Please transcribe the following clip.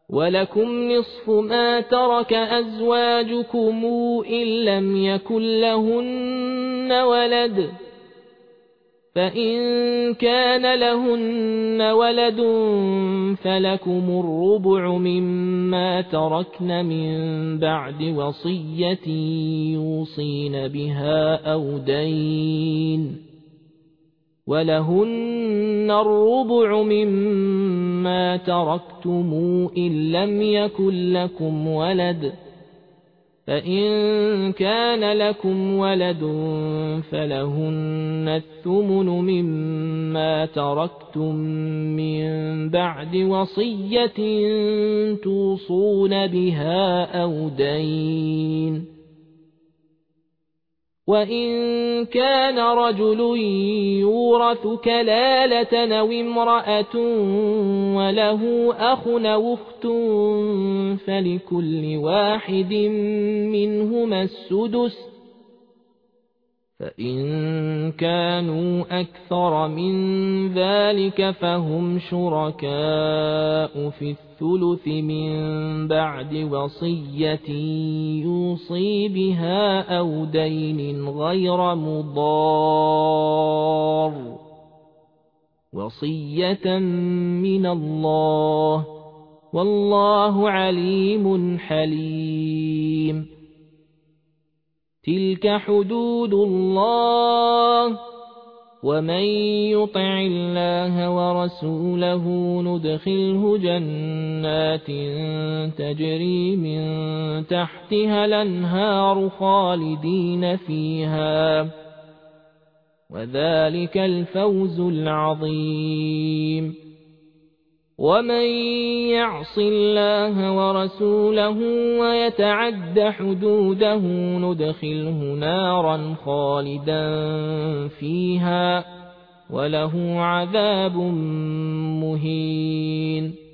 ولكم نصف ما ترك أزواجكم إن لم يكن لهن ولد، فإن كان لهن ولد فلكم الربع مما تركن من بعد وصية يوصين بها أو دين، ولهن الربع مما تركتم إن لم يكن لكم ولد، فإن كان لكم ولد فلهن الثمن مما تركتم من بعد وصية توصون بها أو دين. وإن كان رجل يورث كلالة أو امرأة وله أخ أو أخت فلكل واحد منهما السدس، فإن كانوا أكثر من ذلك فهم شركاء في الثلث من بعد وصية يوصي بها أو دين غير مضار، وصية من الله، والله عليم حليم. تلك حدود الله، ومن يطع الله ورسوله ندخله جنات تجري من تحتها الأنهار خالدين فيها، وذلك الفوز العظيم. ومن يعص الله ورسوله ويتعد حدوده ندخله نارا خالدا فيها وله عذاب مهين.